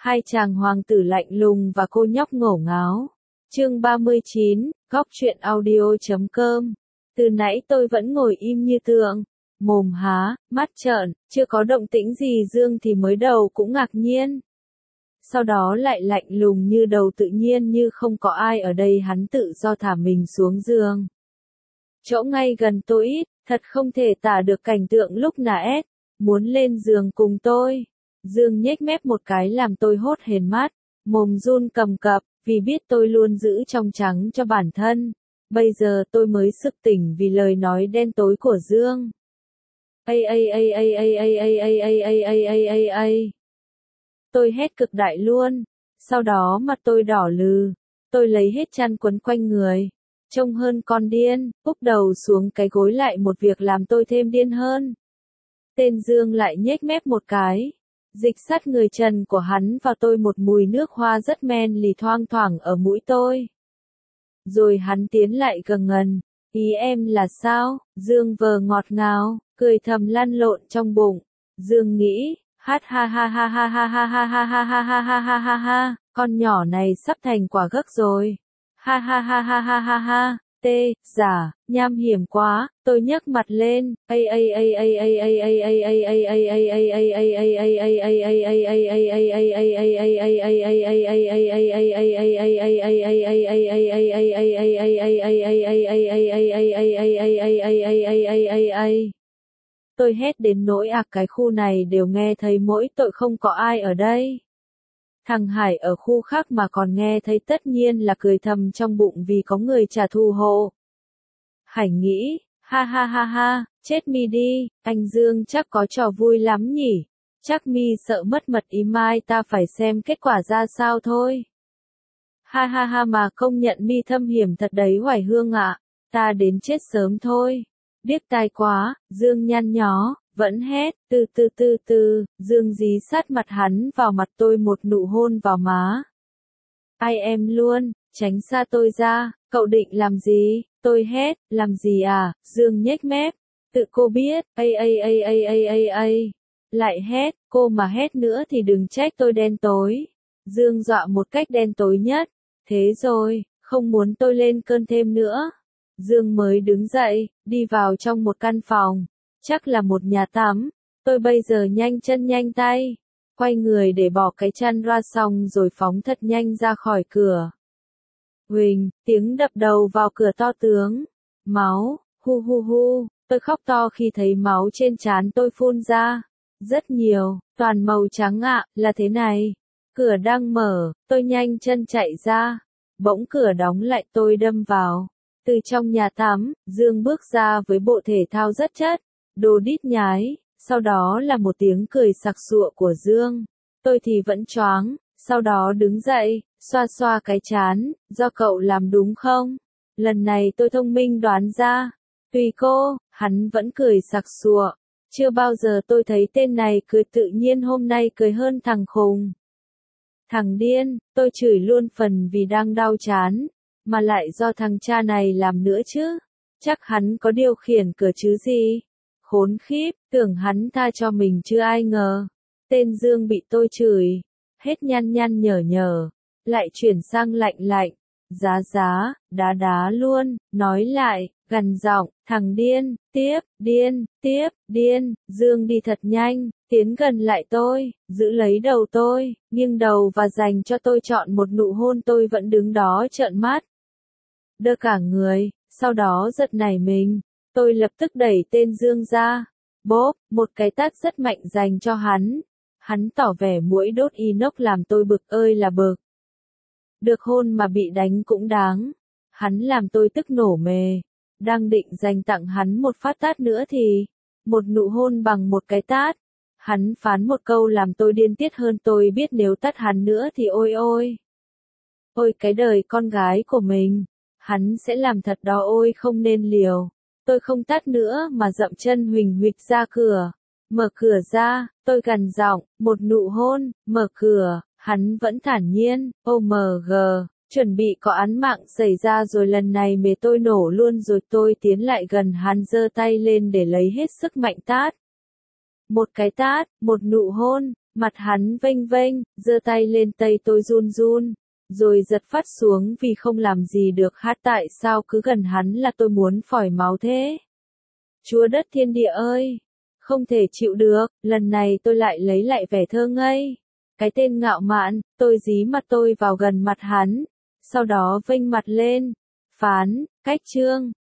Hai chàng hoàng tử lạnh lùng và cô nhóc ngổ ngáo. Chương 39, góc truyện audio.com. Từ nãy tôi vẫn ngồi im như tượng, mồm há, mắt trợn, chưa có động tĩnh gì. Dương thì mới đầu cũng ngạc nhiên. Sau đó lại lạnh lùng như đầu, tự nhiên như không có ai ở đây. Hắn tự do thả mình xuống giường. Chỗ ngay gần tôi ít, thật không thể tả được cảnh tượng lúc nãy. Muốn lên giường cùng tôi. Dương nhếch mép một cái làm tôi hốt hển mắt, mồm run cầm cập, vì biết tôi luôn giữ trong trắng cho bản thân. Bây giờ tôi mới sực tỉnh vì lời nói đen tối của Dương. Tôi hét cực đại luôn. Sau đó mặt tôi đỏ lừ. Tôi lấy hết chăn quấn quanh người. Trông hơn con điên, úp đầu xuống cái gối lại một việc làm tôi thêm điên hơn. Tên Dương lại nhếch mép một cái. Dịch sát người trần của hắn vào tôi, một mùi nước hoa rất men lì thoang thoảng ở mũi tôi. Rồi hắn tiến lại gần gần. Ý em là sao? Dương vờ ngọt ngào, cười thầm lăn lộn trong bụng. Dương nghĩ, hát ha ha ha ha ha ha ha ha ha ha ha ha ha ha ha, con nhỏ này sắp thành quả gấc rồi. Ha ha ha ha ha ha ha. Tê, giả, nham hiểm quá, tôi nhấc mặt lên. Tôi hét đến nỗi cái khu này đều nghe thấy, mỗi tội không có ai ở đây. Thằng Hải ở khu khác mà còn nghe thấy, tất nhiên là cười thầm trong bụng vì có người trả thù hộ. Hải nghĩ, ha ha ha ha, chết mi đi, anh Dương chắc có trò vui lắm nhỉ. Chắc mi sợ mất mật ý, mai ta phải xem kết quả ra sao thôi. Ha ha ha, mà công nhận mi thâm hiểm thật đấy Hoài Hương ạ. Ta đến chết sớm thôi. Điếc tai quá. Dương nhăn nhó, vẫn hét, từ, Dương dí sát mặt hắn vào mặt tôi, một nụ hôn vào má. Ai em luôn, tránh xa tôi ra, cậu định làm gì? Tôi hét, làm gì à? Dương nhếch mép, tự cô biết, lại hét, cô mà hét nữa thì đừng trách tôi đen tối. Dương dọa một cách đen tối nhất, thế rồi, không muốn tôi lên cơn thêm nữa. Dương mới đứng dậy, đi vào trong một căn phòng. Chắc là một nhà tắm. Tôi bây giờ nhanh chân nhanh tay, quay người để bỏ cái chăn ra xong rồi phóng thật nhanh ra khỏi cửa. Huỳnh, tiếng đập đầu vào cửa to tướng. Máu, hu hu hu, tôi khóc to khi thấy máu trên trán tôi phun ra. Rất nhiều, toàn màu trắng ạ, là thế này. Cửa đang mở, tôi nhanh chân chạy ra. Bỗng cửa đóng lại, tôi đâm vào. Từ trong nhà tắm, Dương bước ra với bộ thể thao rất chất. Đồ đít nhái, sau đó là một tiếng cười sặc sụa của Dương. Tôi thì vẫn choáng, sau đó đứng dậy, xoa xoa cái trán, do cậu làm đúng không? Lần này tôi thông minh đoán ra. Tùy cô, hắn vẫn cười sặc sụa. Chưa bao giờ tôi thấy tên này cười tự nhiên, hôm nay cười hơn thằng khùng. Thằng điên, tôi chửi luôn phần vì đang đau trán, mà lại do thằng cha này làm nữa chứ. Chắc hắn có điều khiển cửa chứ gì. Khốn khiếp, tưởng hắn tha cho mình chứ ai ngờ. Tên Dương bị tôi chửi, hết nhăn nhăn nhở, lại chuyển sang lạnh lạnh, giá, đá luôn, nói lại, gằn giọng, thằng điên, điên. Dương đi thật nhanh, tiến gần lại tôi, giữ lấy đầu tôi, nghiêng đầu và dành cho tôi chọn một nụ hôn. Tôi vẫn đứng đó trợn mắt, đơ cả người, sau đó giật nảy mình. Tôi lập tức đẩy tên Dương ra. Bốp, một cái tát rất mạnh dành cho hắn. Hắn tỏ vẻ muỗi đốt inox làm tôi bực ơi là bực. Được hôn mà bị đánh cũng đáng. Hắn làm tôi tức nổ mề. Đang định dành tặng hắn một phát tát nữa thì một nụ hôn bằng một cái tát. Hắn phán một câu làm tôi điên tiết hơn. Tôi biết nếu tát hắn nữa thì ôi cái đời con gái của mình. Hắn sẽ làm thật đó, ôi không nên liều. Tôi không tát nữa mà dậm chân huỳnh huỵch ra cửa. Mở cửa ra, tôi gằn giọng, một nụ hôn, mở cửa, hắn vẫn thản nhiên, OMG, chuẩn bị có án mạng xảy ra rồi, lần này mề tôi nổ luôn rồi. Tôi tiến lại gần hắn, giơ tay lên để lấy hết sức mạnh tát. Một cái tát, một nụ hôn, Mặt hắn vênh vênh, giơ tay lên tay tôi run run, rồi giật phát xuống vì không làm gì được hát tại sao cứ gần hắn là tôi muốn phỏi máu thế. Chúa đất thiên địa ơi! Không thể chịu được, lần này tôi lại lấy lại vẻ thơ ngây. Cái tên ngạo mạn, tôi dí mặt tôi vào gần mặt hắn, sau đó vênh mặt lên, phán, cách chương.